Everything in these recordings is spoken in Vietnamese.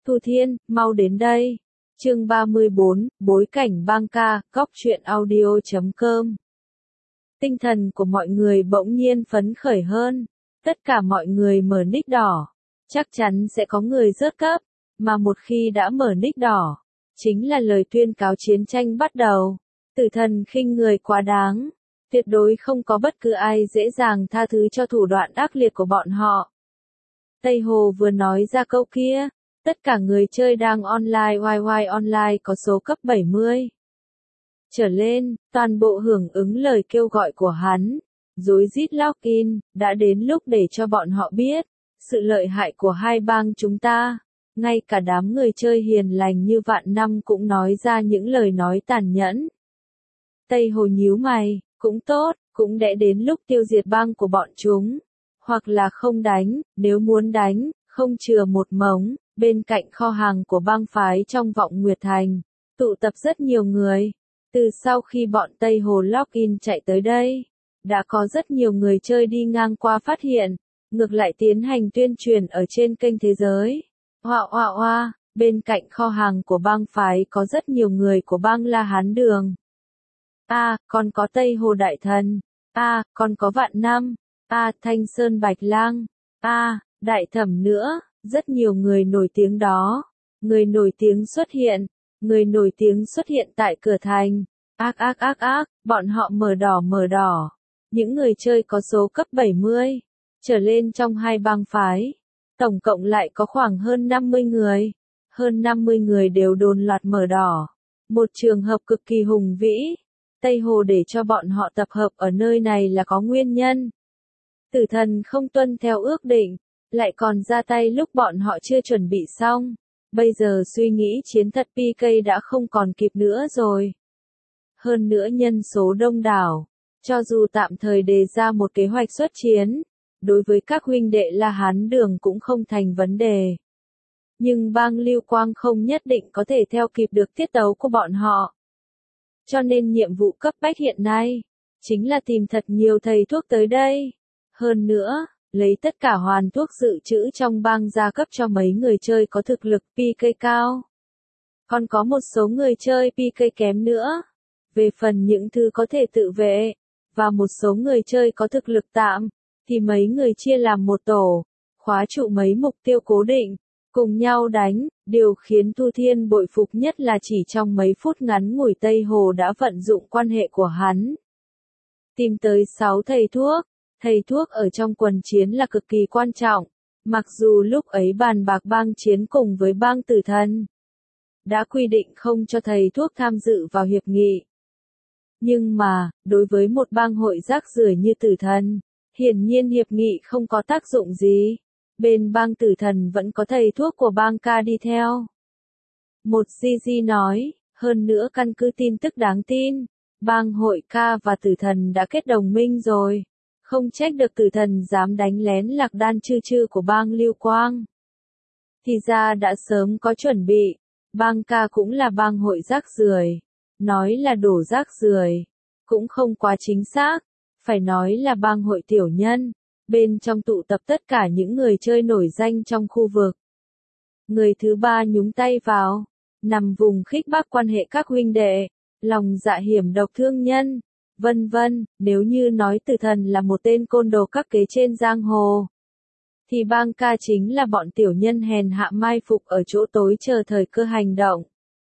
Thu Thiên, mau đến đây. Chương 34, bối cảnh bang ca, góc truyện audio.com. Tinh thần của mọi người bỗng nhiên phấn khởi hơn. Tất cả mọi người mở nick đỏ. Chắc chắn sẽ có người rớt cấp, mà một khi đã mở nick đỏ, chính là lời tuyên cáo chiến tranh bắt đầu. Tử thần khinh người quá đáng. Tuyệt đối không có bất cứ ai dễ dàng tha thứ cho thủ đoạn ác liệt của bọn họ. Tây Hồ vừa nói ra câu kia, tất cả người chơi đang online YY online có số cấp 70 trở lên, toàn bộ hưởng ứng lời kêu gọi của hắn, rối rít login, đã đến lúc để cho bọn họ biết sự lợi hại của hai bang chúng ta. Ngay cả đám người chơi hiền lành như Vạn Năm cũng nói ra những lời nói tàn nhẫn. Tây Hồ nhíu mày, cũng tốt, cũng đã đến lúc tiêu diệt bang của bọn chúng. Hoặc là không đánh, nếu muốn đánh, không chừa một mống. Bên cạnh kho hàng của bang phái trong Vọng Nguyệt Thành, tụ tập rất nhiều người. Từ sau khi bọn Tây Hồ login chạy tới đây, đã có rất nhiều người chơi đi ngang qua phát hiện, ngược lại tiến hành tuyên truyền ở trên kênh thế giới. Hoa, bên cạnh kho hàng của bang phái có rất nhiều người của bang La Hán Đường. Còn có Tây Hồ Đại Thần. Còn có Vạn Năm. Thanh Sơn Bạch Lang. Đại Thẩm nữa, rất nhiều người nổi tiếng đó. Người nổi tiếng xuất hiện. Người nổi tiếng xuất hiện tại cửa thành. Bọn họ mở đỏ. Những người chơi có số cấp 70 trở lên trong hai bang phái. Tổng cộng lại có khoảng hơn 50 người. Hơn 50 người đều đồn loạt mở đỏ. Một trường hợp cực kỳ hùng vĩ. Tây Hồ để cho bọn họ tập hợp ở nơi này là có nguyên nhân. Tử thần không tuân theo ước định, lại còn ra tay lúc bọn họ chưa chuẩn bị xong. Bây giờ suy nghĩ chiến thật PK đã không còn kịp nữa rồi. Hơn nữa nhân số đông đảo, cho dù tạm thời đề ra một kế hoạch xuất chiến, đối với các huynh đệ La Hán Đường cũng không thành vấn đề. Nhưng bang Lưu Quang không nhất định có thể theo kịp được tiết tấu của bọn họ. Cho nên nhiệm vụ cấp bách hiện nay, chính là tìm thật nhiều thầy thuốc tới đây. Hơn nữa, lấy tất cả hoàn thuốc dự trữ trong bang ra cấp cho mấy người chơi có thực lực PK cao. Còn có một số người chơi PK kém nữa. Về phần những thứ có thể tự vệ, và một số người chơi có thực lực tạm, thì mấy người chia làm một tổ, khóa trụ mấy mục tiêu cố định, cùng nhau đánh. Điều khiến Thu Thiên bội phục nhất là chỉ trong mấy phút ngắn ngủi Tây Hồ đã vận dụng quan hệ của hắn. Tìm tới 6 thầy thuốc. Thầy thuốc ở trong quần chiến là cực kỳ quan trọng. Mặc dù lúc ấy bàn bạc bang chiến cùng với bang Tử Thần đã quy định không cho thầy thuốc tham dự vào hiệp nghị. Nhưng mà, đối với một bang hội rác rưởi như Tử Thần, hiển nhiên hiệp nghị không có tác dụng gì. Bên bang Tử Thần vẫn có thầy thuốc của bang ca đi theo. Một GG nói, hơn nữa căn cứ tin tức đáng tin, bang hội ca và Tử Thần đã kết đồng minh rồi. Không trách được Tử Thần dám đánh lén Lạc Đan chư của bang Lưu Quang. Thì ra đã sớm có chuẩn bị, bang ca cũng là bang hội rác rưởi. Nói là đổ rác rưởi cũng không quá chính xác, phải nói là bang hội tiểu nhân. Bên trong tụ tập tất cả những người chơi nổi danh trong khu vực. Người thứ ba nhúng tay vào, nằm vùng khích bác quan hệ các huynh đệ, lòng dạ hiểm độc thương nhân, vân vân. Nếu như nói Tử Thần là một tên côn đồ các kế trên giang hồ, thì bang ca chính là bọn tiểu nhân hèn hạ mai phục ở chỗ tối chờ thời cơ hành động.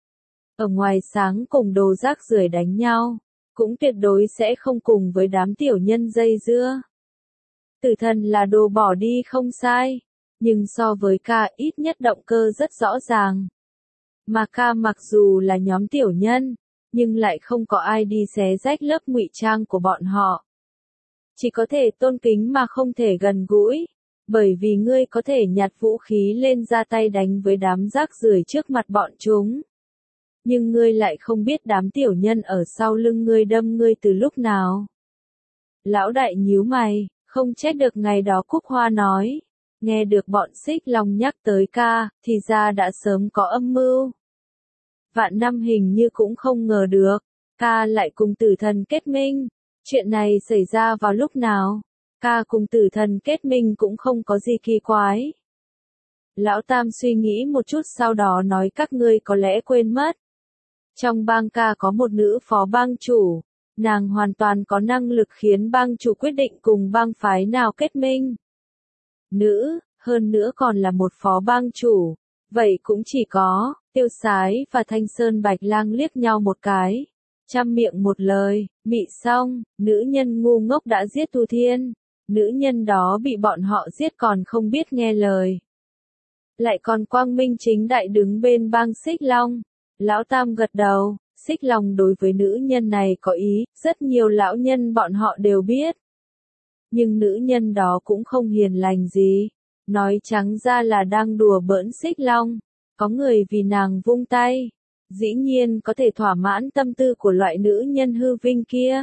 Ở ngoài sáng cùng đồ rác rưởi đánh nhau, cũng tuyệt đối sẽ không cùng với đám tiểu nhân dây dưa. Tử Thần là đồ bỏ đi không sai, nhưng so với ca ít nhất động cơ rất rõ ràng. Mà ca mặc dù là nhóm tiểu nhân, nhưng lại không có ai đi xé rách lớp ngụy trang của bọn họ. Chỉ có thể tôn kính mà không thể gần gũi, bởi vì ngươi có thể nhặt vũ khí lên ra tay đánh với đám rác rưởi trước mặt bọn chúng. Nhưng ngươi lại không biết đám tiểu nhân ở sau lưng ngươi đâm ngươi từ lúc nào. Lão đại nhíu mày. Không trách được ngày đó Cúc Hoa nói, nghe được bọn Xích Long nhắc tới ca, thì ra đã sớm có âm mưu. Vạn Năm hình như cũng không ngờ được, ca lại cùng Tử Thần kết minh. Chuyện này xảy ra vào lúc nào? Ca cùng Tử Thần kết minh cũng không có gì kỳ quái. Lão Tam suy nghĩ một chút sau đó nói các ngươi có lẽ quên mất. Trong bang ca có một nữ phó bang chủ, nàng hoàn toàn có năng lực khiến bang chủ quyết định cùng bang phái nào kết minh. Nữ, hơn nữa còn là một phó bang chủ, vậy cũng chỉ có, Tiêu Sái và Thanh Sơn Bạch Lang liếc nhau một cái. Trăm miệng một lời, Mị Song, nữ nhân ngu ngốc đã giết Tu Thiên. Nữ nhân đó bị bọn họ giết còn không biết nghe lời. Lại còn quang minh chính đại đứng bên bang Xích Long. Lão Tam gật đầu, Xích Long đối với nữ nhân này có ý, rất nhiều lão nhân bọn họ đều biết. Nhưng nữ nhân đó cũng không hiền lành gì. Nói trắng ra là đang đùa bỡn Xích Long. Có người vì nàng vung tay. Dĩ nhiên có thể thỏa mãn tâm tư của loại nữ nhân hư vinh kia.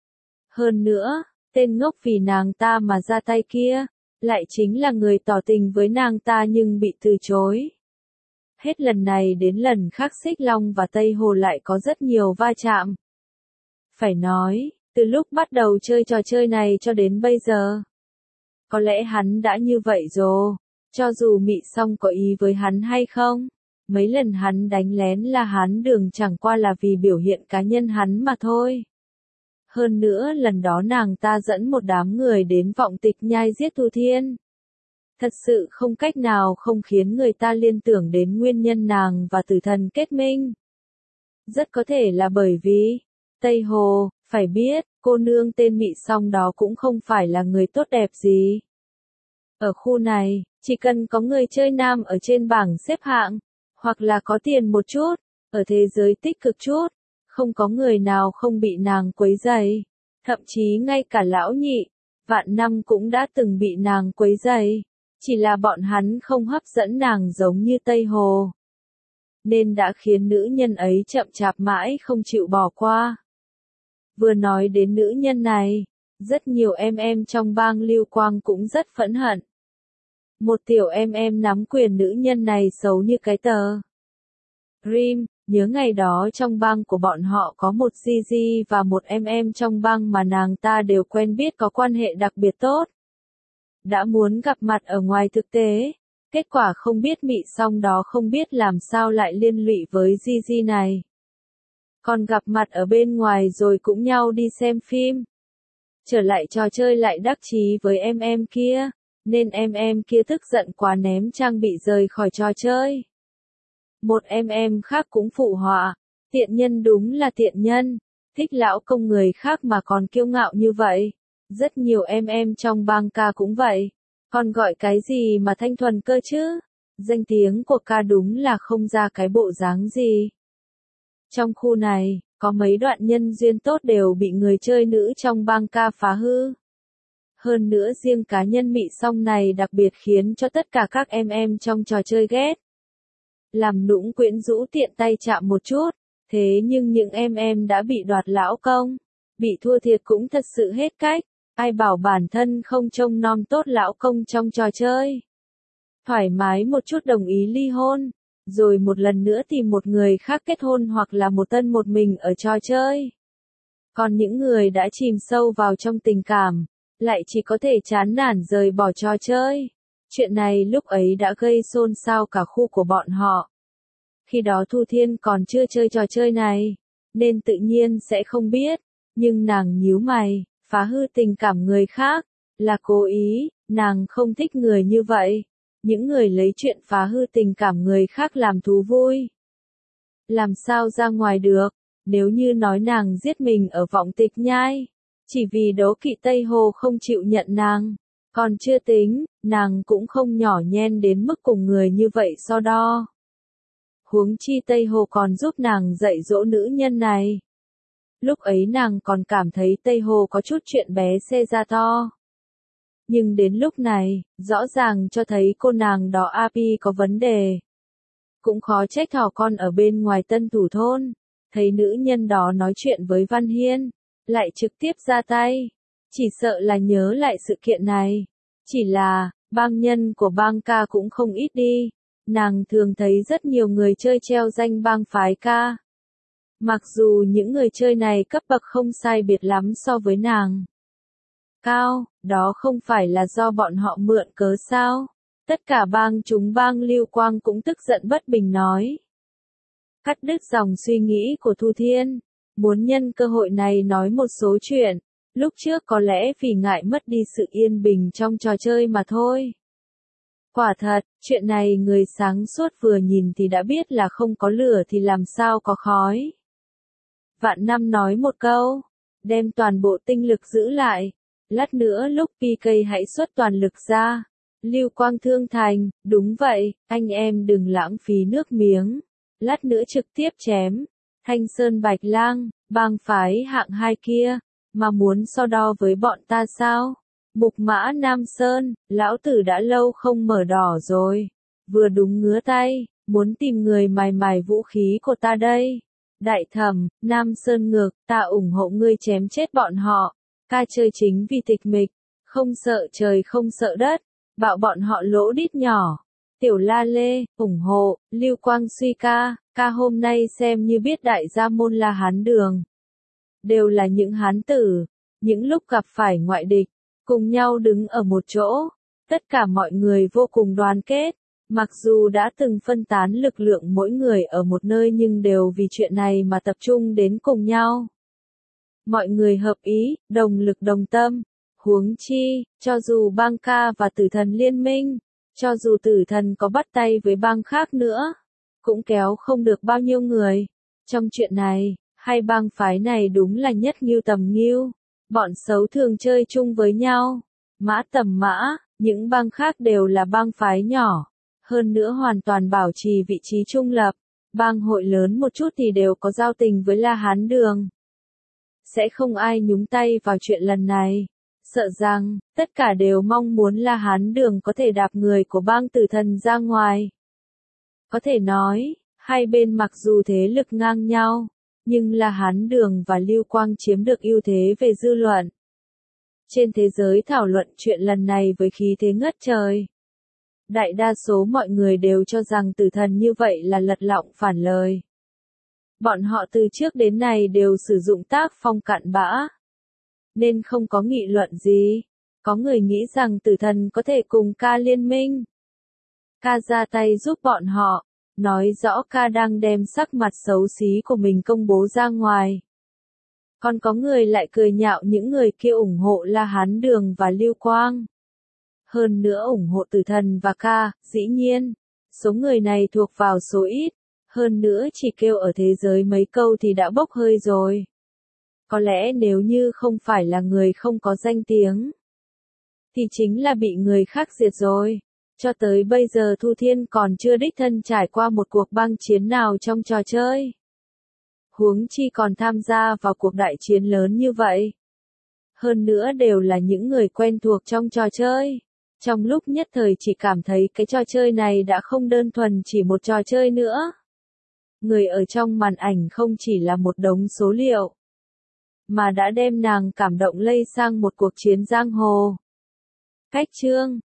Hơn nữa, tên ngốc vì nàng ta mà ra tay kia, lại chính là người tỏ tình với nàng ta nhưng bị từ chối. Hết lần này đến lần khác Xích Long và Tây Hồ lại có rất nhiều va chạm. Phải nói, từ lúc bắt đầu chơi trò chơi này cho đến bây giờ, có lẽ hắn đã như vậy rồi, cho dù Mị Song có ý với hắn hay không. Mấy lần hắn đánh lén là hắn đường chẳng qua là vì biểu hiện cá nhân hắn mà thôi. Hơn nữa lần đó nàng ta dẫn một đám người đến Vọng Tịch Nhai giết Tu Thiên. Thật sự không cách nào không khiến người ta liên tưởng đến nguyên nhân nàng và tử thần kết minh. Rất có thể là bởi vì, Tây Hồ, phải biết, cô nương tên Mị Song đó cũng không phải là người tốt đẹp gì. Ở khu này, chỉ cần có người chơi nam ở trên bảng xếp hạng, hoặc là có tiền một chút, ở thế giới tích cực chút, không có người nào không bị nàng quấy rầy. Thậm chí ngay cả lão nhị, Vạn Năm cũng đã từng bị nàng quấy rầy. Chỉ là bọn hắn không hấp dẫn nàng giống như Tây Hồ. Nên đã khiến nữ nhân ấy chậm chạp mãi không chịu bỏ qua. Vừa nói đến nữ nhân này, rất nhiều em trong bang Lưu Quang cũng rất phẫn hận. Một tiểu em nắm quyền nữ nhân này xấu như cái tờ. Rim, nhớ ngày đó trong bang của bọn họ có một Gigi và một em trong bang mà nàng ta đều quen biết có quan hệ đặc biệt tốt. Đã muốn gặp mặt ở ngoài thực tế, kết quả không biết Mị Song đó không biết làm sao lại liên lụy với Gigi này. Còn gặp mặt ở bên ngoài rồi cũng nhau đi xem phim. Trở lại trò chơi lại đắc chí với em kia, nên em kia tức giận quá ném trang bị rời khỏi trò chơi. Một em khác cũng phụ họa, tiện nhân đúng là tiện nhân, thích lão công người khác mà còn kiêu ngạo như vậy. Rất nhiều em trong bang ca cũng vậy, còn gọi cái gì mà thanh thuần cơ chứ, danh tiếng của ca đúng là không ra cái bộ dáng gì. Trong khu này, có mấy đoạn nhân duyên tốt đều bị người chơi nữ trong bang ca phá hư. Hơn nữa riêng cá nhân Mị Song này đặc biệt khiến cho tất cả các em trong trò chơi ghét. Làm nũng quyến rũ tiện tay chạm một chút, thế nhưng những em đã bị đoạt lão công, bị thua thiệt cũng thật sự hết cách, ai bảo bản thân không trông nom tốt lão công trong trò chơi. Thoải mái một chút đồng ý ly hôn, rồi một lần nữa tìm một người khác kết hôn hoặc là một tân một mình ở trò chơi. Còn những người đã chìm sâu vào trong tình cảm, lại chỉ có thể chán nản rời bỏ trò chơi. Chuyện này lúc ấy đã gây xôn xao cả khu của bọn họ. Khi đó Thu Thiên còn chưa chơi trò chơi này, nên tự nhiên sẽ không biết, nhưng nàng nhíu mày, phá hư tình cảm người khác, là cố ý, nàng không thích người như vậy. Những người lấy chuyện phá hư tình cảm người khác làm thú vui. Làm sao ra ngoài được, nếu như nói nàng giết mình ở Vọng Tịch Nhai, chỉ vì đố kỵ Tây Hồ không chịu nhận nàng. Còn chưa tính, nàng cũng không nhỏ nhen đến mức cùng người như vậy so đo. Huống chi Tây Hồ còn giúp nàng dạy dỗ nữ nhân này. Lúc ấy nàng còn cảm thấy Tây Hồ có chút chuyện bé xê ra to. Nhưng đến lúc này, rõ ràng cho thấy cô nàng đó API có vấn đề. Cũng khó trách thỏ con ở bên ngoài Tân Thủ Thôn, thấy nữ nhân đó nói chuyện với Văn Hiên, lại trực tiếp ra tay. Chỉ sợ là nhớ lại sự kiện này. Chỉ là, bang nhân của bang ca cũng không ít đi. Nàng thường thấy rất nhiều người chơi treo danh bang phái ca. Mặc dù những người chơi này cấp bậc không sai biệt lắm so với nàng. Cao, đó không phải là do bọn họ mượn cớ sao? Tất cả bang chúng bang Lưu Quang cũng tức giận bất bình nói. Cắt đứt dòng suy nghĩ của Thu Thiên, muốn nhân cơ hội này nói một số chuyện, lúc trước có lẽ vì ngại mất đi sự yên bình trong trò chơi mà thôi. Quả thật, chuyện này người sáng suốt vừa nhìn thì đã biết là không có lửa thì làm sao có khói. Vạn Năm nói một câu, đem toàn bộ tinh lực giữ lại, lát nữa lúc PK hãy xuất toàn lực ra. Lưu Quang thương thành, đúng vậy, anh em đừng lãng phí nước miếng, lát nữa trực tiếp chém. Thanh Sơn Bạch Lang, bang phái hạng 2 kia, mà muốn so đo với bọn ta sao? Mục Mã Nam Sơn, lão tử đã lâu không mở đỏ rồi, vừa đúng ngứa tay, muốn tìm người mài mài vũ khí của ta đây. Đại Thẩm, Nam Sơn ngược, ta ủng hộ ngươi chém chết bọn họ, ca chơi chính vì tịch mịch, không sợ trời không sợ đất, bạo bọn họ lỗ đít nhỏ. Tiểu La Lê, ủng hộ, Lưu Quang suy ca, ca hôm nay xem như biết đại gia môn La Hán Đường. Đều là những hán tử, những lúc gặp phải ngoại địch, cùng nhau đứng ở một chỗ, tất cả mọi người vô cùng đoàn kết, mặc dù đã từng phân tán lực lượng mỗi người ở một nơi nhưng đều vì chuyện này mà tập trung đến cùng nhau. Mọi người hợp ý, đồng lực đồng tâm, huống chi, cho dù bang ca và tử thần liên minh, cho dù tử thần có bắt tay với bang khác nữa, cũng kéo không được bao nhiêu người. Trong chuyện này, hai bang phái này đúng là nhất ngưu tầm ngưu, bọn xấu thường chơi chung với nhau, mã tầm mã, những bang khác đều là bang phái nhỏ, hơn nữa hoàn toàn bảo trì vị trí trung lập, bang hội lớn một chút thì đều có giao tình với La Hán Đường. Sẽ không ai nhúng tay vào chuyện lần này. Sợ rằng, tất cả đều mong muốn La Hán Đường có thể đạp người của bang tử thần ra ngoài. Có thể nói, hai bên mặc dù thế lực ngang nhau, nhưng La Hán Đường và Lưu Quang chiếm được ưu thế về dư luận. Trên thế giới thảo luận chuyện lần này với khí thế ngất trời. Đại đa số mọi người đều cho rằng tử thần như vậy là lật lọng phản lời. Bọn họ từ trước đến nay đều sử dụng tác phong cặn bã, nên không có nghị luận gì. Có người nghĩ rằng tử thần có thể cùng ca liên minh. Ca ra tay giúp bọn họ, nói rõ ca đang đem sắc mặt xấu xí của mình công bố ra ngoài. Còn có người lại cười nhạo những người kia ủng hộ La Hán Đường và Lưu Quang. Hơn nữa ủng hộ tử thần và ca, dĩ nhiên, số người này thuộc vào số ít, hơn nữa chỉ kêu ở thế giới mấy câu thì đã bốc hơi rồi. Có lẽ nếu như không phải là người không có danh tiếng, thì chính là bị người khác diệt rồi. Cho tới bây giờ Thu Thiên còn chưa đích thân trải qua một cuộc bang chiến nào trong trò chơi. Huống chi còn tham gia vào cuộc đại chiến lớn như vậy. Hơn nữa đều là những người quen thuộc trong trò chơi. Trong lúc nhất thời chỉ cảm thấy cái trò chơi này đã không đơn thuần chỉ một trò chơi nữa. Người ở trong màn ảnh không chỉ là một đống số liệu, mà đã đem nàng cảm động lây sang một cuộc chiến giang hồ. Cách chương